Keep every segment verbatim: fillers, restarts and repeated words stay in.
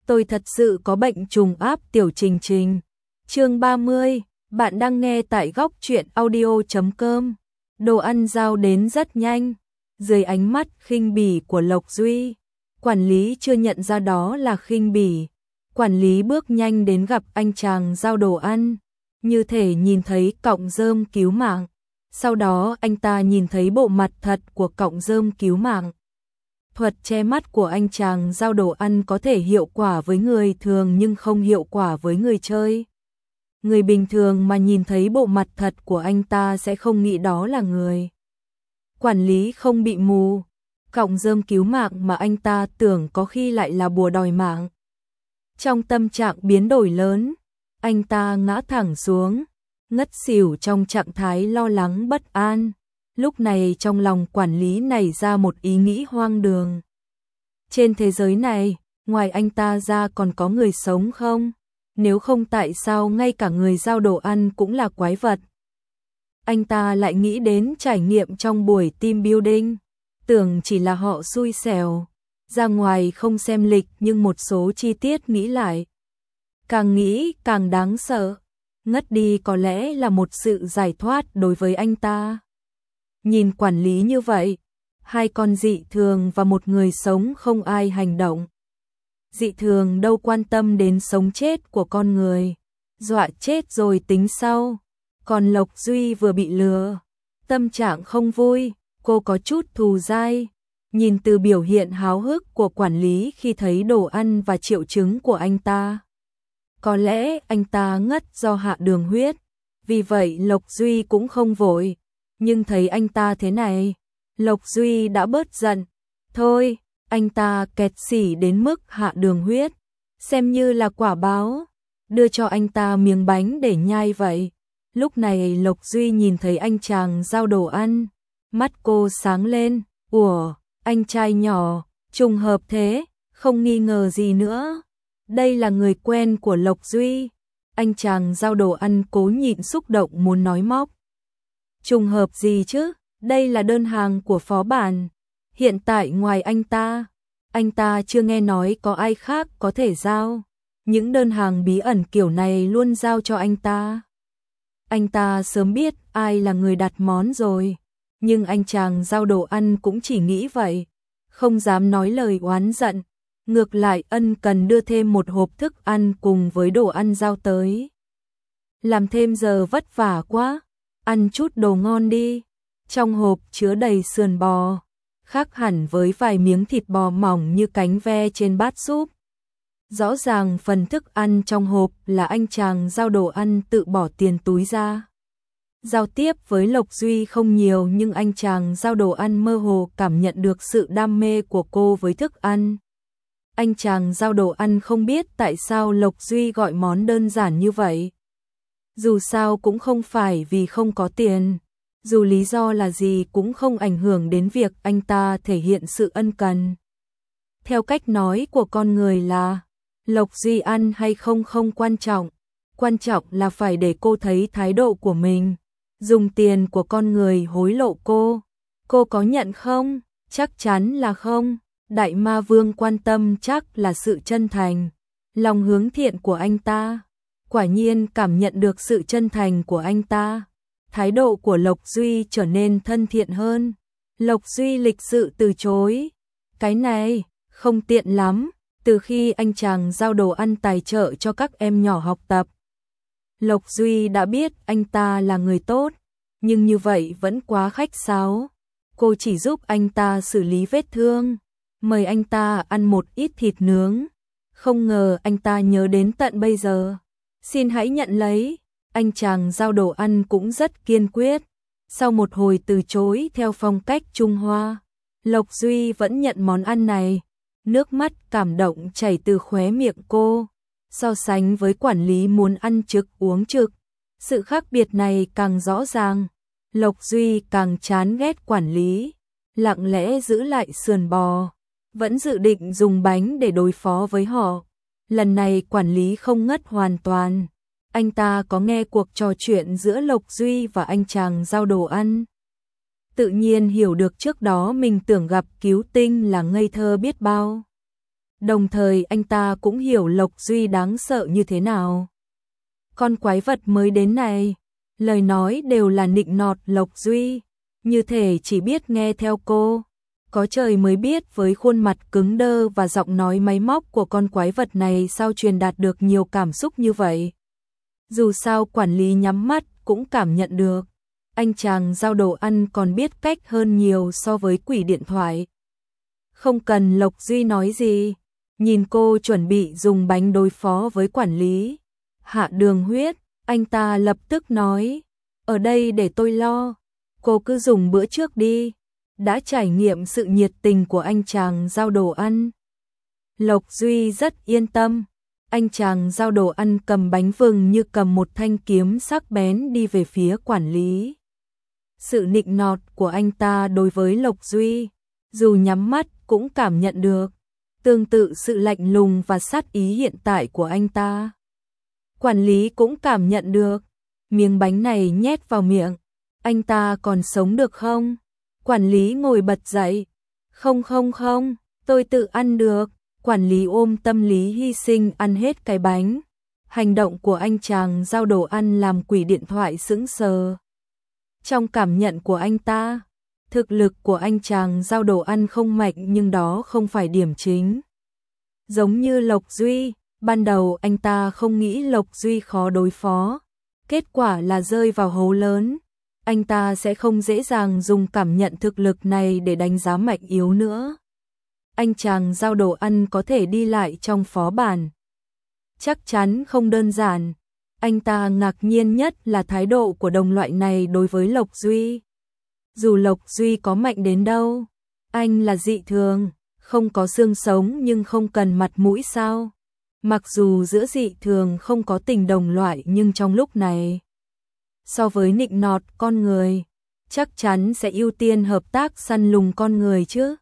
Tôi thật sự có bệnh trùng áp tiểu trình trình. Chương ba mươi, bạn đang nghe tại góc truyện audio chấm com. Đồ ăn giao đến rất nhanh, dưới ánh mắt khinh bỉ của Lộc Duy. Quản lý chưa nhận ra đó là khinh bỉ. Quản lý bước nhanh đến gặp anh chàng giao đồ ăn, như thể nhìn thấy cọng rơm cứu mạng. Sau đó anh ta nhìn thấy bộ mặt thật của cọng rơm cứu mạng. Thuật che mắt của anh chàng giao đồ ăn có thể hiệu quả với người thường nhưng không hiệu quả với người chơi. Người bình thường mà nhìn thấy bộ mặt thật của anh ta sẽ không nghĩ đó là người. Quản lý không bị mù, cọng rơm cứu mạng mà anh ta tưởng có khi lại là bùa đòi mạng. Trong tâm trạng biến đổi lớn, anh ta ngã thẳng xuống, ngất xỉu trong trạng thái lo lắng bất an. Lúc này trong lòng quản lý nảy ra một ý nghĩ hoang đường. Trên thế giới này, ngoài anh ta ra còn có người sống không? Nếu không tại sao ngay cả người giao đồ ăn cũng là quái vật? Anh ta lại nghĩ đến trải nghiệm trong buổi team building, tưởng chỉ là họ xui xẻo, ra ngoài không xem lịch nhưng một số chi tiết nghĩ lại. Càng nghĩ càng đáng sợ, ngất đi có lẽ là một sự giải thoát đối với anh ta. Nhìn quản lý như vậy, hai con dị thường và một người sống không ai hành động. Dị thường đâu quan tâm đến sống chết của con người, dọa chết rồi tính sau. Còn Lộc Duy vừa bị lừa, tâm trạng không vui, cô có chút thù dai. Nhìn từ biểu hiện háo hức của quản lý khi thấy đồ ăn và triệu chứng của anh ta, có lẽ anh ta ngất do hạ đường huyết, vì vậy Lộc Duy cũng không vội. Nhưng thấy anh ta thế này, Lộc Duy đã bớt giận. Thôi, anh ta kẹt xỉ đến mức hạ đường huyết, xem như là quả báo, đưa cho anh ta miếng bánh để nhai vậy. Lúc này Lộc Duy nhìn thấy anh chàng giao đồ ăn, mắt cô sáng lên. Ủa, anh trai nhỏ, trùng hợp thế, không nghi ngờ gì nữa. Đây là người quen của Lộc Duy. Anh chàng giao đồ ăn cố nhịn xúc động muốn nói móc. Trùng hợp gì chứ, đây là đơn hàng của phó bản. Hiện tại ngoài anh ta, anh ta chưa nghe nói có ai khác có thể giao. Những đơn hàng bí ẩn kiểu này luôn giao cho anh ta. Anh ta sớm biết ai là người đặt món rồi, nhưng anh chàng giao đồ ăn cũng chỉ nghĩ vậy, không dám nói lời oán giận. Ngược lại ân cần đưa thêm một hộp thức ăn cùng với đồ ăn giao tới. Làm thêm giờ vất vả quá, ăn chút đồ ngon đi. Trong hộp chứa đầy sườn bò, khác hẳn với vài miếng thịt bò mỏng như cánh ve trên bát súp. Rõ ràng phần thức ăn trong hộp là anh chàng giao đồ ăn tự bỏ tiền túi ra. Giao tiếp với Lộc Duy không nhiều nhưng anh chàng giao đồ ăn mơ hồ cảm nhận được sự đam mê của cô với thức ăn. Anh chàng giao đồ ăn không biết tại sao Lộc Duy gọi món đơn giản như vậy. Dù sao cũng không phải vì không có tiền, dù lý do là gì cũng không ảnh hưởng đến việc anh ta thể hiện sự ân cần. Theo cách nói của con người là, Lộc Duy ăn hay không không quan trọng, quan trọng là phải để cô thấy thái độ của mình. Dùng tiền của con người hối lộ cô, cô có nhận không? Chắc chắn là không. Đại ma vương quan tâm chắc là sự chân thành, lòng hướng thiện của anh ta. Quả nhiên cảm nhận được sự chân thành của anh ta, thái độ của Lộc Duy trở nên thân thiện hơn. Lộc Duy lịch sự từ chối. Cái này, không tiện lắm, từ khi anh chàng giao đồ ăn tài trợ cho các em nhỏ học tập. Lộc Duy đã biết anh ta là người tốt, nhưng như vậy vẫn quá khách sáo. Cô chỉ giúp anh ta xử lý vết thương, mời anh ta ăn một ít thịt nướng. Không ngờ anh ta nhớ đến tận bây giờ. Xin hãy nhận lấy. Anh chàng giao đồ ăn cũng rất kiên quyết. Sau một hồi từ chối theo phong cách Trung Hoa, Lộc Duy vẫn nhận món ăn này. Nước mắt cảm động chảy từ khóe miệng cô. So sánh với quản lý muốn ăn trực uống trực, sự khác biệt này càng rõ ràng. Lộc Duy càng chán ghét quản lý, lặng lẽ giữ lại sườn bò, vẫn dự định dùng bánh để đối phó với họ. Lần này quản lý không ngất hoàn toàn. Anh ta có nghe cuộc trò chuyện giữa Lộc Duy và anh chàng giao đồ ăn. Tự nhiên hiểu được trước đó mình tưởng gặp cứu tinh là ngây thơ biết bao. Đồng thời anh ta cũng hiểu Lộc Duy đáng sợ như thế nào. Con quái vật mới đến này, lời nói đều là nịnh nọt Lộc Duy, như thể chỉ biết nghe theo cô. Có trời mới biết với khuôn mặt cứng đơ và giọng nói máy móc của con quái vật này sao truyền đạt được nhiều cảm xúc như vậy. Dù sao quản lý nhắm mắt cũng cảm nhận được. Anh chàng giao đồ ăn còn biết cách hơn nhiều so với quỷ điện thoại. Không cần Lộc Duy nói gì, nhìn cô chuẩn bị dùng bánh đối phó với quản lý Hạ Đường Huyết, anh ta lập tức nói, ở đây để tôi lo, cô cứ dùng bữa trước đi. Đã trải nghiệm sự nhiệt tình của anh chàng giao đồ ăn, Lộc Duy rất yên tâm. Anh chàng giao đồ ăn cầm bánh vừng như cầm một thanh kiếm sắc bén đi về phía quản lý. Sự nịnh nọt của anh ta đối với Lộc Duy, dù nhắm mắt cũng cảm nhận được. Tương tự sự lạnh lùng và sát ý hiện tại của anh ta, quản lý cũng cảm nhận được. Miếng bánh này nhét vào miệng, anh ta còn sống được không? Quản lý ngồi bật dậy. Không không không, tôi tự ăn được. Quản lý ôm tâm lý hy sinh ăn hết cái bánh. Hành động của anh chàng giao đồ ăn làm quỷ điện thoại sững sờ. Trong cảm nhận của anh ta, thực lực của anh chàng giao đồ ăn không mạnh, nhưng đó không phải điểm chính. Giống như Lộc Duy, ban đầu anh ta không nghĩ Lộc Duy khó đối phó, kết quả là rơi vào hố lớn. Anh ta sẽ không dễ dàng dùng cảm nhận thực lực này để đánh giá mạnh yếu nữa. Anh chàng giao đồ ăn có thể đi lại trong phó bản, chắc chắn không đơn giản. Anh ta ngạc nhiên nhất là thái độ của đồng loại này đối với Lộc Duy. Dù Lộc Duy có mạnh đến đâu, anh là dị thường, không có xương sống nhưng không cần mặt mũi sao? Mặc dù giữa dị thường không có tình đồng loại, nhưng trong lúc này, so với nịnh nọt con người, chắc chắn sẽ ưu tiên hợp tác săn lùng con người chứ.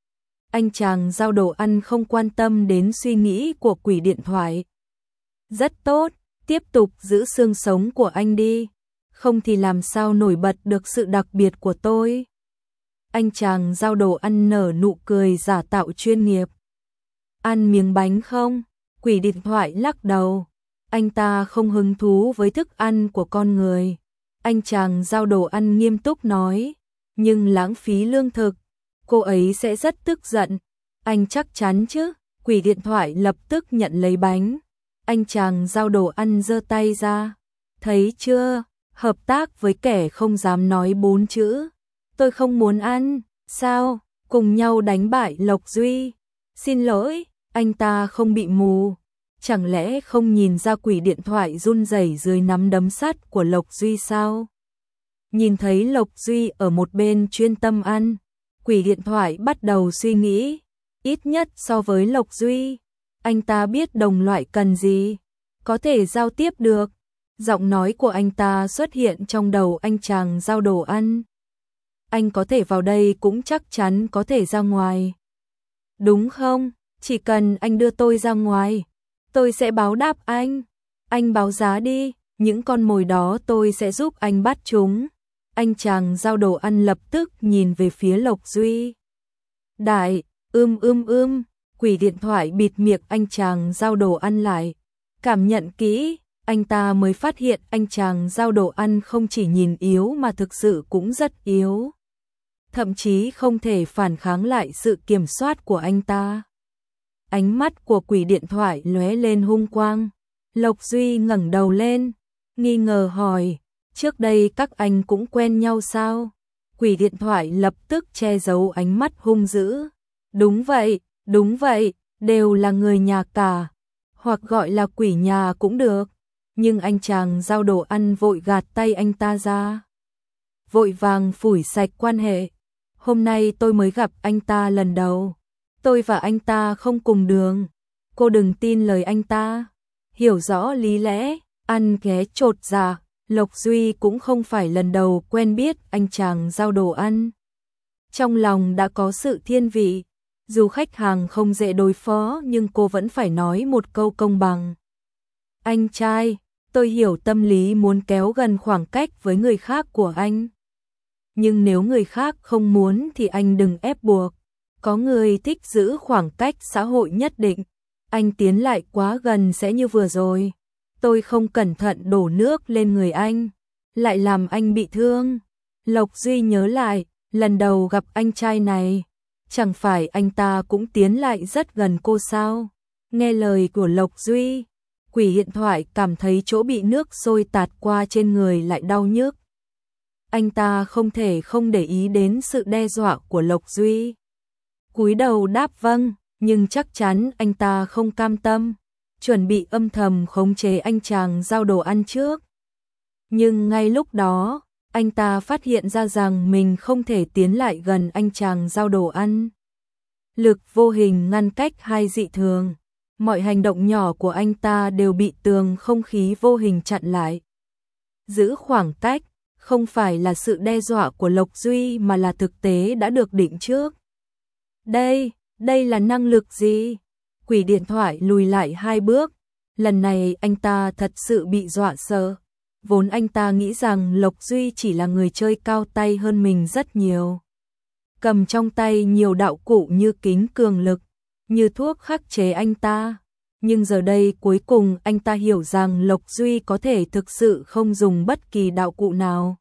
Anh chàng giao đồ ăn không quan tâm đến suy nghĩ của quỷ điện thoại. Rất tốt, tiếp tục giữ xương sống của anh đi, không thì làm sao nổi bật được sự đặc biệt của tôi. Anh chàng giao đồ ăn nở nụ cười giả tạo chuyên nghiệp. Ăn miếng bánh không? Quỷ điện thoại lắc đầu. Anh ta không hứng thú với thức ăn của con người. Anh chàng giao đồ ăn nghiêm túc nói, nhưng lãng phí lương thực, cô ấy sẽ rất tức giận. Anh chắc chắn chứ? Quỷ điện thoại lập tức nhận lấy bánh. Anh chàng giao đồ ăn giơ tay ra. Thấy chưa? Hợp tác với kẻ không dám nói bốn chữ. Tôi không muốn ăn. Sao? Cùng nhau đánh bại Lộc Duy. Xin lỗi, anh ta không bị mù. Chẳng lẽ không nhìn ra quỷ điện thoại run rẩy dưới nắm đấm sắt của Lộc Duy sao? Nhìn thấy Lộc Duy ở một bên chuyên tâm ăn, quỷ điện thoại bắt đầu suy nghĩ. Ít nhất so với Lộc Duy, anh ta biết đồng loại cần gì, có thể giao tiếp được. Giọng nói của anh ta xuất hiện trong đầu anh chàng giao đồ ăn. Anh có thể vào đây cũng chắc chắn có thể ra ngoài. Đúng không? Chỉ cần anh đưa tôi ra ngoài, tôi sẽ báo đáp anh. Anh báo giá đi, những con mồi đó tôi sẽ giúp anh bắt chúng. Anh chàng giao đồ ăn lập tức nhìn về phía Lộc Duy. Đại, ưm ưm ưm, quỷ điện thoại bịt miệng anh chàng giao đồ ăn lại. Cảm nhận kỹ, anh ta mới phát hiện anh chàng giao đồ ăn không chỉ nhìn yếu mà thực sự cũng rất yếu. Thậm chí không thể phản kháng lại sự kiểm soát của anh ta. Ánh mắt của quỷ điện thoại lóe lên hung quang. Lộc Duy ngẩng đầu lên, nghi ngờ hỏi, trước đây các anh cũng quen nhau sao? Quỷ điện thoại lập tức che giấu ánh mắt hung dữ. Đúng vậy, đúng vậy, đều là người nhà cả, hoặc gọi là quỷ nhà cũng được. Nhưng anh chàng giao đồ ăn vội gạt tay anh ta ra, vội vàng phủi sạch quan hệ. Hôm nay tôi mới gặp anh ta lần đầu, tôi và anh ta không cùng đường. Cô đừng tin lời anh ta, hiểu rõ lý lẽ, ăn ghé chột dạ. Lộc Duy cũng không phải lần đầu quen biết anh chàng giao đồ ăn. Trong lòng đã có sự thiên vị, dù khách hàng không dễ đối phó nhưng cô vẫn phải nói một câu công bằng. Anh trai, tôi hiểu tâm lý muốn kéo gần khoảng cách với người khác của anh. Nhưng nếu người khác không muốn thì anh đừng ép buộc. Có người thích giữ khoảng cách xã hội nhất định, anh tiến lại quá gần sẽ như vừa rồi. Tôi không cẩn thận đổ nước lên người anh, lại làm anh bị thương. Lộc Duy nhớ lại, lần đầu gặp anh trai này, chẳng phải anh ta cũng tiến lại rất gần cô sao? Nghe lời của Lộc Duy, Quỷ điện thoại cảm thấy chỗ bị nước sôi tạt qua trên người lại đau nhức. Anh ta không thể không để ý đến sự đe dọa của Lộc Duy. Cúi đầu đáp vâng, nhưng chắc chắn anh ta không cam tâm, chuẩn bị âm thầm khống chế anh chàng giao đồ ăn trước. Nhưng ngay lúc đó, anh ta phát hiện ra rằng mình không thể tiến lại gần anh chàng giao đồ ăn. Lực vô hình ngăn cách hai dị thường, mọi hành động nhỏ của anh ta đều bị tường không khí vô hình chặn lại. Giữ khoảng cách không phải là sự đe dọa của Lộc Duy mà là thực tế đã được định trước. Đây, đây là năng lực gì? Quỷ điện thoại lùi lại hai bước, lần này anh ta thật sự bị dọa sợ. Vốn anh ta nghĩ rằng Lộc Duy chỉ là người chơi cao tay hơn mình rất nhiều. Cầm trong tay nhiều đạo cụ như kính cường lực, như thuốc khắc chế anh ta. Nhưng giờ đây cuối cùng anh ta hiểu rằng Lộc Duy có thể thực sự không dùng bất kỳ đạo cụ nào.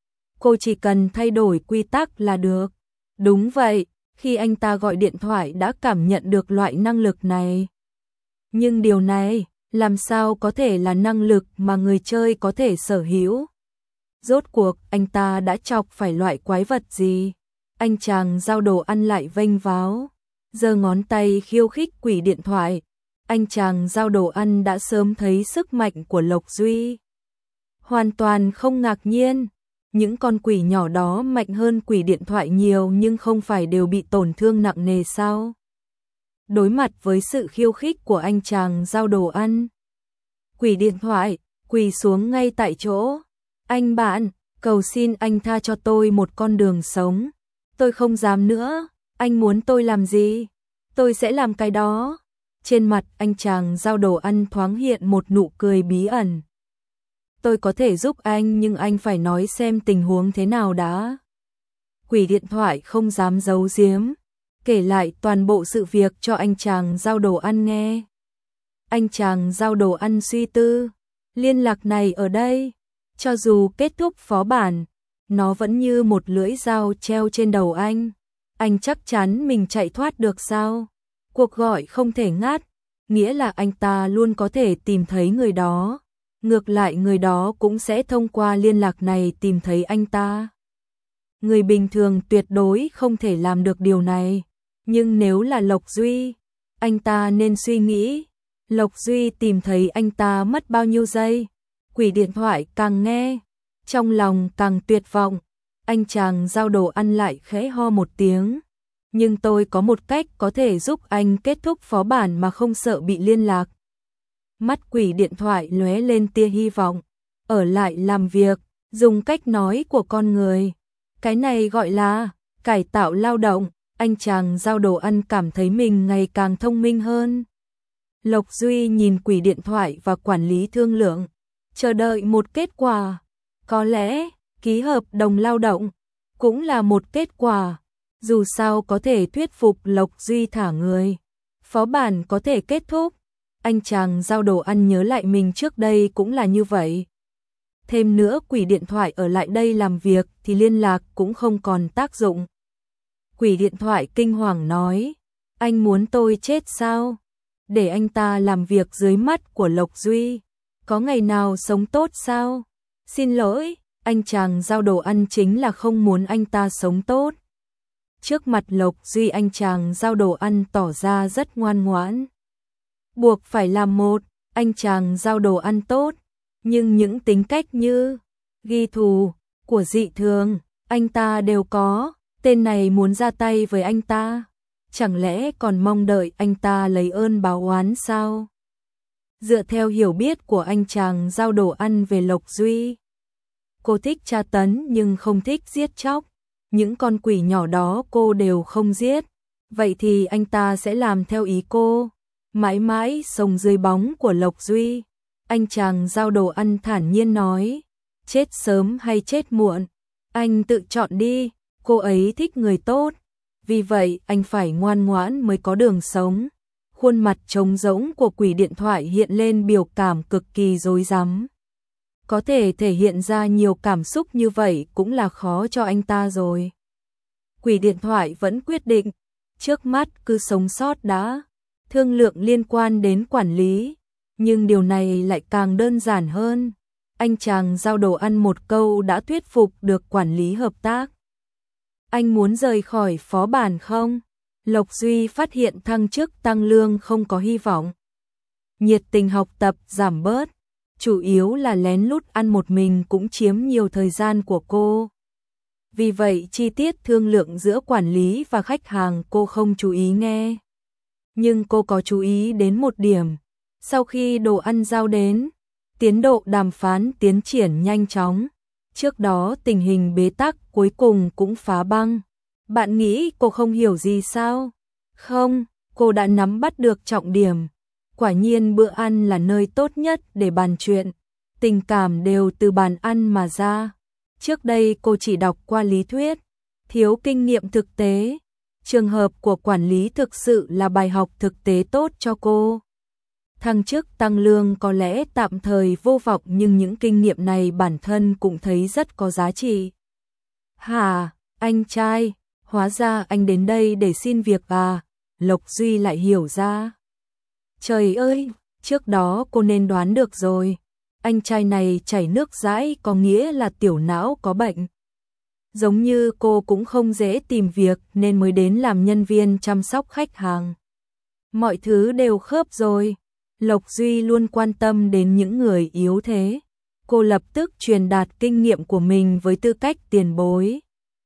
Cô chỉ cần thay đổi quy tắc là được. Đúng vậy, khi anh ta gọi điện thoại đã cảm nhận được loại năng lực này. Nhưng điều này, làm sao có thể là năng lực mà người chơi có thể sở hữu? Rốt cuộc anh ta đã chọc phải loại quái vật gì? Anh chàng giao đồ ăn lại vênh váo, giơ ngón tay khiêu khích quỷ điện thoại. Anh chàng giao đồ ăn đã sớm thấy sức mạnh của Lộc Duy. Hoàn toàn không ngạc nhiên, những con quỷ nhỏ đó mạnh hơn quỷ điện thoại nhiều nhưng không phải đều bị tổn thương nặng nề sao? Đối mặt với sự khiêu khích của anh chàng giao đồ ăn, quỷ điện thoại quỳ xuống ngay tại chỗ. Anh bạn, cầu xin anh tha cho tôi một con đường sống. Tôi không dám nữa, anh muốn tôi làm gì? Tôi sẽ làm cái đó. Trên mặt anh chàng giao đồ ăn thoáng hiện một nụ cười bí ẩn. Tôi có thể giúp anh nhưng anh phải nói xem tình huống thế nào đã. Quỷ điện thoại không dám giấu giếm, kể lại toàn bộ sự việc cho anh chàng giao đồ ăn nghe. Anh chàng giao đồ ăn suy tư, liên lạc này ở đây, cho dù kết thúc phó bản, nó vẫn như một lưỡi dao treo trên đầu anh. Anh chắc chắn mình chạy thoát được sao? Cuộc gọi không thể ngắt, nghĩa là anh ta luôn có thể tìm thấy người đó. Ngược lại người đó cũng sẽ thông qua liên lạc này tìm thấy anh ta. Người bình thường tuyệt đối không thể làm được điều này. Nhưng nếu là Lộc Duy, anh ta nên suy nghĩ. Lộc Duy tìm thấy anh ta mất bao nhiêu giây? Quỷ điện thoại càng nghe, trong lòng càng tuyệt vọng. Anh chàng giao đồ ăn lại khẽ ho một tiếng. Nhưng tôi có một cách có thể giúp anh kết thúc phó bản mà không sợ bị liên lạc. Mắt quỷ điện thoại lóe lên tia hy vọng. Ở lại làm việc, dùng cách nói của con người. Cái này gọi là cải tạo lao động. Anh chàng giao đồ ăn cảm thấy mình ngày càng thông minh hơn. Lộc Duy nhìn quỷ điện thoại và quản lý thương lượng, chờ đợi một kết quả. Có lẽ, ký hợp đồng lao động cũng là một kết quả. Dù sao có thể thuyết phục Lộc Duy thả người, phó bản có thể kết thúc. Anh chàng giao đồ ăn nhớ lại mình trước đây cũng là như vậy. Thêm nữa quỷ điện thoại ở lại đây làm việc thì liên lạc cũng không còn tác dụng. Quỷ điện thoại kinh hoàng nói, anh muốn tôi chết sao? Để anh ta làm việc dưới mắt của Lộc Duy, có ngày nào sống tốt sao? Xin lỗi, anh chàng giao đồ ăn chính là không muốn anh ta sống tốt. Trước mặt Lộc Duy anh chàng giao đồ ăn tỏ ra rất ngoan ngoãn. Buộc phải làm một, anh chàng giao đồ ăn tốt, nhưng những tính cách như ghi thù, của dị thường, anh ta đều có. Tên này muốn ra tay với anh ta, chẳng lẽ còn mong đợi anh ta lấy ơn báo oán sao? Dựa theo hiểu biết của anh chàng giao đồ ăn về Lộc Duy, cô thích tra tấn nhưng không thích giết chóc. Những con quỷ nhỏ đó cô đều không giết, vậy thì anh ta sẽ làm theo ý cô, mãi mãi sống dưới bóng của Lộc Duy. Anh chàng giao đồ ăn thản nhiên nói, chết sớm hay chết muộn, anh tự chọn đi. Cô ấy thích người tốt, Vì vậy anh phải ngoan ngoãn mới có đường sống. Khuôn mặt trống rỗng của quỷ điện thoại hiện lên biểu cảm cực kỳ rối rắm. Có thể thể hiện ra nhiều cảm xúc như vậy cũng là khó cho anh ta rồi. Quỷ điện thoại vẫn quyết định, trước mắt cứ sống sót đã, thương lượng liên quan đến quản lý, nhưng điều này lại càng đơn giản hơn. Anh chàng giao đồ ăn một câu đã thuyết phục được quản lý hợp tác. Anh muốn rời khỏi phó bản không? Lộc Duy phát hiện thăng chức tăng lương không có hy vọng. Nhiệt tình học tập giảm bớt, chủ yếu là lén lút ăn một mình cũng chiếm nhiều thời gian của cô. Vì vậy chi tiết thương lượng giữa quản lý và khách hàng cô không chú ý nghe. Nhưng cô có chú ý đến một điểm. Sau khi đồ ăn giao đến, tiến độ đàm phán tiến triển nhanh chóng. Trước đó tình hình bế tắc cuối cùng cũng phá băng. Bạn nghĩ cô không hiểu gì sao? Không, cô đã nắm bắt được trọng điểm. Quả nhiên bữa ăn là nơi tốt nhất để bàn chuyện. Tình cảm đều từ bàn ăn mà ra. Trước đây cô chỉ đọc qua lý thuyết, thiếu kinh nghiệm thực tế. Trường hợp của quản lý thực sự là bài học thực tế tốt cho cô. Thăng chức tăng lương có lẽ tạm thời vô vọng nhưng những kinh nghiệm này bản thân cũng thấy rất có giá trị. Hả, anh trai, hóa ra anh đến đây để xin việc à? Lộc Duy lại hiểu ra. Trời ơi, trước đó cô nên đoán được rồi. Anh trai này chảy nước dãi có nghĩa là tiểu não có bệnh. Giống như cô cũng không dễ tìm việc nên mới đến làm nhân viên chăm sóc khách hàng. Mọi thứ đều khớp rồi. Lộc Duy luôn quan tâm đến những người yếu thế. Cô lập tức truyền đạt kinh nghiệm của mình với tư cách tiền bối.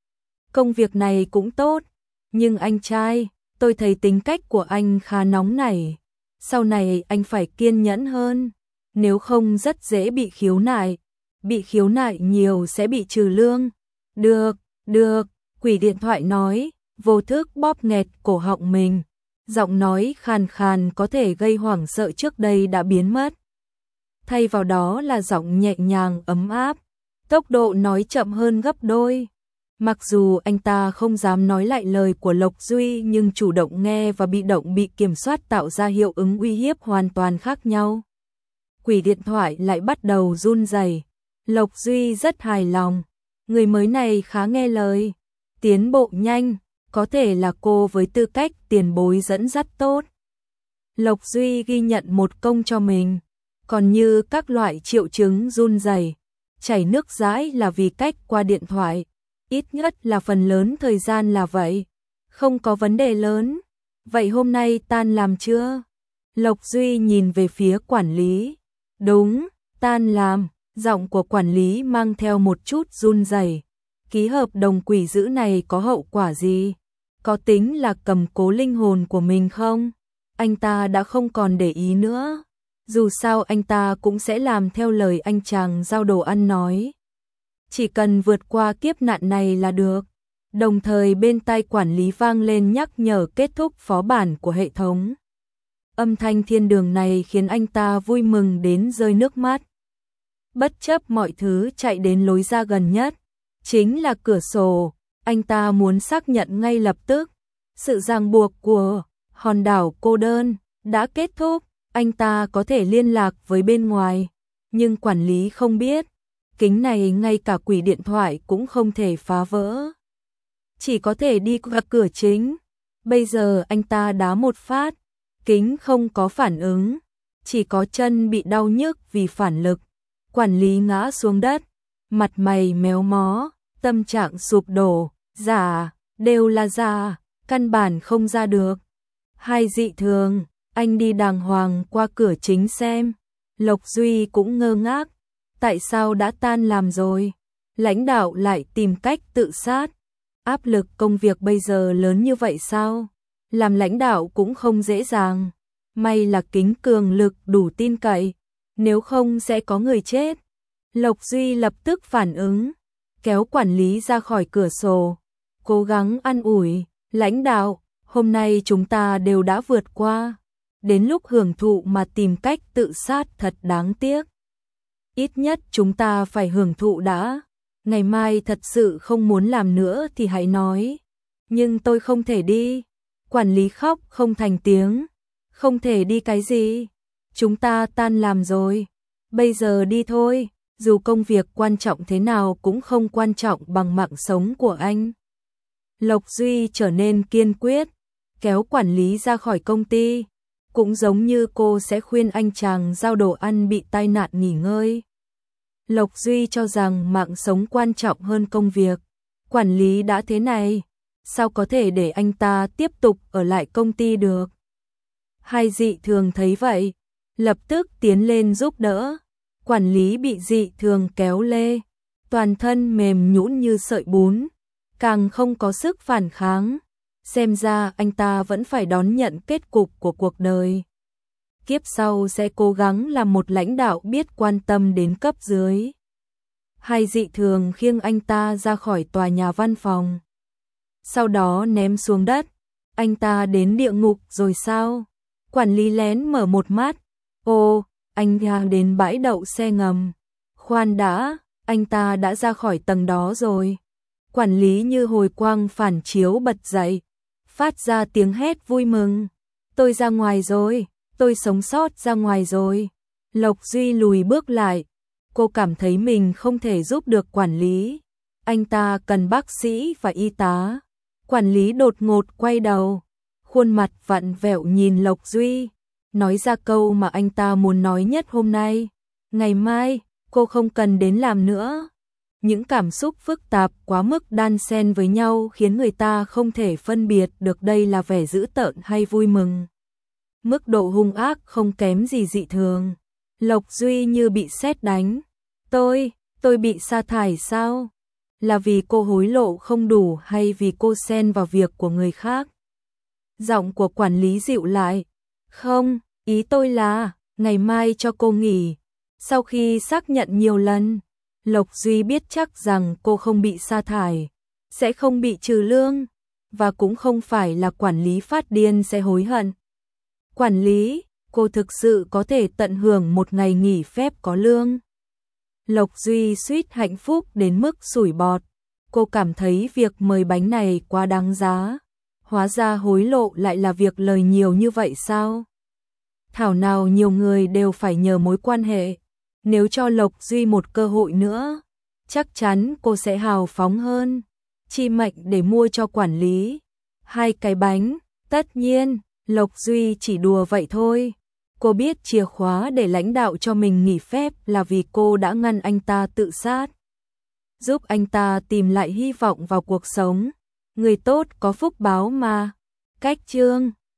Công việc này cũng tốt, nhưng anh trai, tôi thấy tính cách của anh khá nóng nảy. Sau này anh phải kiên nhẫn hơn, nếu không rất dễ bị khiếu nại. Bị khiếu nại nhiều sẽ bị trừ lương. Được, được, quỷ điện thoại nói, vô thức bóp nghẹt cổ họng mình. Giọng nói khàn khàn có thể gây hoảng sợ trước đây đã biến mất. Thay vào đó là giọng nhẹ nhàng ấm áp, tốc độ nói chậm hơn gấp đôi. Mặc dù anh ta không dám nói lại lời của Lộc Duy nhưng chủ động nghe và bị động bị kiểm soát tạo ra hiệu ứng uy hiếp hoàn toàn khác nhau. Quỷ điện thoại lại bắt đầu run rẩy. Lộc Duy rất hài lòng. Người mới này khá nghe lời, tiến bộ nhanh, có thể là cô với tư cách tiền bối dẫn dắt tốt. Lộc Duy ghi nhận một công cho mình, còn như các loại triệu chứng run rẩy, chảy nước dãi là vì cách qua điện thoại, ít nhất là phần lớn thời gian là vậy, không có vấn đề lớn. Vậy hôm nay tan làm chưa? Lộc Duy nhìn về phía quản lý. Đúng, tan làm. Giọng của quản lý mang theo một chút run rẩy. Ký hợp đồng quỷ dữ này có hậu quả gì? Có tính là cầm cố linh hồn của mình không? Anh ta đã không còn để ý nữa. Dù sao anh ta cũng sẽ làm theo lời anh chàng giao đồ ăn nói. Chỉ cần vượt qua kiếp nạn này là được. Đồng thời bên tai quản lý vang lên nhắc nhở kết thúc phó bản của hệ thống. Âm thanh thiên đường này khiến anh ta vui mừng đến rơi nước mắt. Bất chấp mọi thứ chạy đến lối ra gần nhất, chính là cửa sổ, anh ta muốn xác nhận ngay lập tức. Sự ràng buộc của hòn đảo cô đơn đã kết thúc, anh ta có thể liên lạc với bên ngoài, nhưng quản lý không biết. Kính này ngay cả quỷ điện thoại cũng không thể phá vỡ. Chỉ có thể đi qua cửa chính. Bây giờ anh ta đá một phát, kính không có phản ứng, chỉ có chân bị đau nhức vì phản lực. Quản lý ngã xuống đất, mặt mày méo mó, tâm trạng sụp đổ, giả, đều là giả, căn bản không ra được. Hai dị thường, anh đi đàng hoàng qua cửa chính xem. Lộc Duy cũng ngơ ngác, tại sao đã tan làm rồi? Lãnh đạo lại tìm cách tự sát. Áp lực công việc bây giờ lớn như vậy sao? Làm lãnh đạo cũng không dễ dàng. May là kính cường lực đủ tin cậy, nếu không sẽ có người chết. Lộc Duy lập tức phản ứng, kéo quản lý ra khỏi cửa sổ, cố gắng an ủi, lãnh đạo, hôm nay chúng ta đều đã vượt qua, đến lúc hưởng thụ mà tìm cách tự sát thật đáng tiếc. Ít nhất chúng ta phải hưởng thụ đã, ngày mai thật sự không muốn làm nữa thì hãy nói. Nhưng tôi không thể đi. Quản lý khóc không thành tiếng. Không thể đi cái gì? Chúng ta tan làm rồi. Bây giờ đi thôi, dù công việc quan trọng thế nào cũng không quan trọng bằng mạng sống của anh. Lộc Duy trở nên kiên quyết, kéo quản lý ra khỏi công ty. Cũng giống như cô sẽ khuyên anh chàng giao đồ ăn bị tai nạn nghỉ ngơi. Lộc Duy cho rằng mạng sống quan trọng hơn công việc. Quản lý đã thế này, sao có thể để anh ta tiếp tục ở lại công ty được? Hai dị thường thấy vậy, lập tức tiến lên giúp đỡ. Quản lý bị dị thường kéo lê, toàn thân mềm nhũn như sợi bún, càng không có sức phản kháng. Xem ra anh ta vẫn phải đón nhận kết cục của cuộc đời. Kiếp sau sẽ cố gắng làm một lãnh đạo biết quan tâm đến cấp dưới. Hai dị thường khiêng anh ta ra khỏi tòa nhà văn phòng. Sau đó ném xuống đất. Anh ta đến địa ngục rồi sao? Quản lý lén mở một mắt. Ô, anh ta đến bãi đậu xe ngầm. Khoan đã, anh ta đã ra khỏi tầng đó rồi. Quản lý như hồi quang phản chiếu bật dậy, phát ra tiếng hét vui mừng. Tôi ra ngoài rồi, tôi sống sót ra ngoài rồi. Lộc Duy lùi bước lại. Cô cảm thấy mình không thể giúp được quản lý. Anh ta cần bác sĩ và y tá. Quản lý đột ngột quay đầu, khuôn mặt vặn vẹo nhìn Lộc Duy, nói ra câu mà anh ta muốn nói nhất hôm nay. Ngày mai, cô không cần đến làm nữa. Những cảm xúc phức tạp quá mức đan xen với nhau khiến người ta không thể phân biệt được đây là vẻ dữ tợn hay vui mừng. Mức độ hung ác không kém gì dị thường. Lộc Duy như bị sét đánh. Tôi, tôi bị sa thải sao? Là vì cô hối lộ không đủ hay vì cô xen vào việc của người khác? Giọng của quản lý dịu lại. Không, ý tôi là, ngày mai cho cô nghỉ. Sau khi xác nhận nhiều lần, Lộc Duy biết chắc rằng cô không bị sa thải, sẽ không bị trừ lương, và cũng không phải là quản lý phát điên sẽ hối hận. Quản lý, cô thực sự có thể tận hưởng một ngày nghỉ phép có lương. Lộc Duy suýt hạnh phúc đến mức sủi bọt. Cô cảm thấy việc mời bánh này quá đáng giá. Hóa ra hối lộ lại là việc lời nhiều như vậy sao? Thảo nào nhiều người đều phải nhờ mối quan hệ. Nếu cho Lộc Duy một cơ hội nữa, chắc chắn cô sẽ hào phóng hơn. Chi mệnh để mua cho quản lý hai cái bánh. Tất nhiên, Lộc Duy chỉ đùa vậy thôi. Cô biết chìa khóa để lãnh đạo cho mình nghỉ phép là vì cô đã ngăn anh ta tự sát, giúp anh ta tìm lại hy vọng vào cuộc sống. Người tốt có phúc báo mà. Cách chương